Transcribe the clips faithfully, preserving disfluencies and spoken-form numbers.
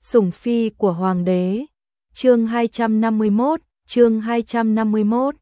Sủng phi của hoàng đế. Chương hai trăm năm mươi mốt, chương hai trăm năm mươi mốt.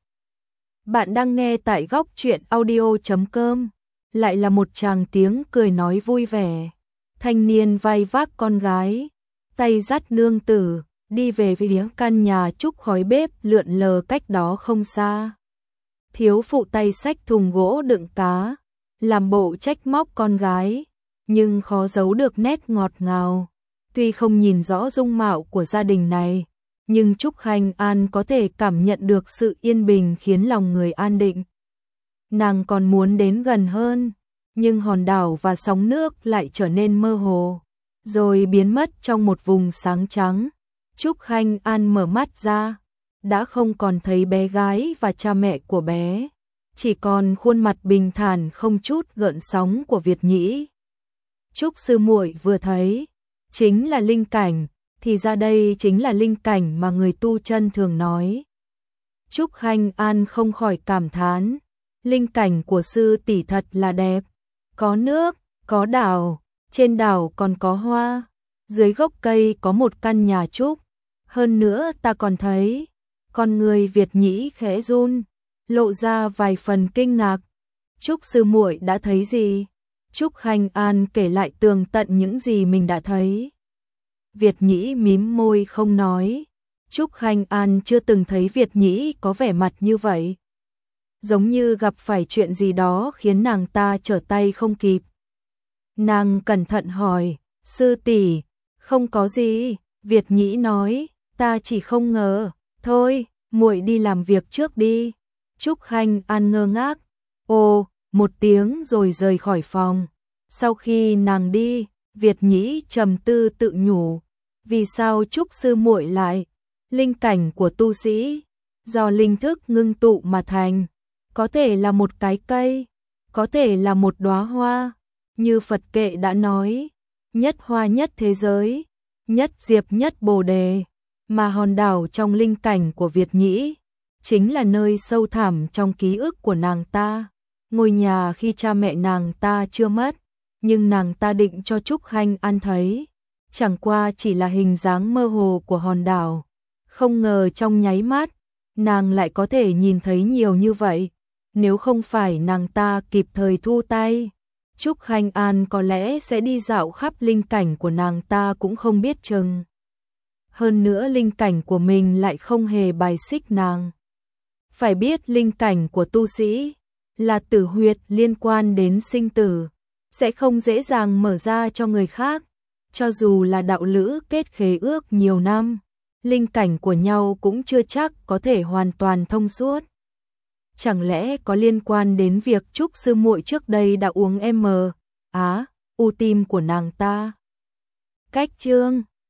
Bạn đang nghe tại góc truyện audio chấm com. Lại là một tràng tiếng cười nói vui vẻ. Thanh niên vai vác con gái, tay dắt nương tử, đi về phía căn nhà trúc khói bếp lượn lờ cách đó không xa. Thiếu phụ tay xách thùng gỗ đựng cá, làm bộ trách móc con gái, nhưng khó giấu được nét ngọt ngào. Tuy không nhìn rõ dung mạo của gia đình này, nhưng Trúc Khanh An có thể cảm nhận được sự yên bình khiến lòng người an định. Nàng còn muốn đến gần hơn, nhưng hòn đảo và sóng nước lại trở nên mơ hồ, rồi biến mất trong một vùng sáng trắng. Trúc Khanh An mở mắt ra, đã không còn thấy bé gái và cha mẹ của bé, chỉ còn khuôn mặt bình thản không chút gợn sóng của Việt Nhĩ. Trúc sư muội vừa thấy, chính là linh cảnh, thì ra đây chính là linh cảnh mà người tu chân thường nói. Trúc Khanh An không khỏi cảm thán, linh cảnh của sư tỷ thật là đẹp, có nước, có đảo, trên đảo còn có hoa, dưới gốc cây có một căn nhà trúc, hơn nữa ta còn thấy, con người Việt Nhĩ khẽ run, lộ ra vài phần kinh ngạc. Trúc sư muội đã thấy gì? Trúc Khanh An kể lại tường tận những gì mình đã thấy. Việt Nhĩ mím môi không nói. Trúc Khanh An chưa từng thấy Việt Nhĩ có vẻ mặt như vậy. Giống như gặp phải chuyện gì đó khiến nàng ta trở tay không kịp. Nàng cẩn thận hỏi, sư tỷ, không có gì. Việt Nhĩ nói, ta chỉ không ngờ. Thôi, muội đi làm việc trước đi. Trúc Khanh An ngơ ngác. Ồ, một tiếng rồi rời khỏi phòng. Sau khi nàng đi, Việt Nhĩ trầm tư tự nhủ, vì sao Trúc sư muội lại linh cảnh của tu sĩ, do linh thức ngưng tụ mà thành, có thể là một cái cây, có thể là một đóa hoa, như Phật kệ đã nói, nhất hoa nhất thế giới, nhất diệp nhất bồ đề, mà hòn đảo trong linh cảnh của Việt Nhĩ chính là nơi sâu thẳm trong ký ức của nàng ta, ngôi nhà khi cha mẹ nàng ta chưa mất. Nhưng nàng ta định cho Trúc Khanh An thấy, chẳng qua chỉ là hình dáng mơ hồ của hòn đảo. Không ngờ trong nháy mắt, nàng lại có thể nhìn thấy nhiều như vậy. Nếu không phải nàng ta kịp thời thu tay, Trúc Khanh An có lẽ sẽ đi dạo khắp linh cảnh của nàng ta cũng không biết chừng. Hơn nữa linh cảnh của mình lại không hề bài xích nàng. Phải biết linh cảnh của tu sĩ là tử huyệt liên quan đến sinh tử, sẽ không dễ dàng mở ra cho người khác, cho dù là đạo lữ kết khế ước nhiều năm, linh cảnh của nhau cũng chưa chắc có thể hoàn toàn thông suốt. Chẳng lẽ có liên quan đến việc Trúc sư muội trước đây đã uống M, á, u tim của nàng ta? Cách chương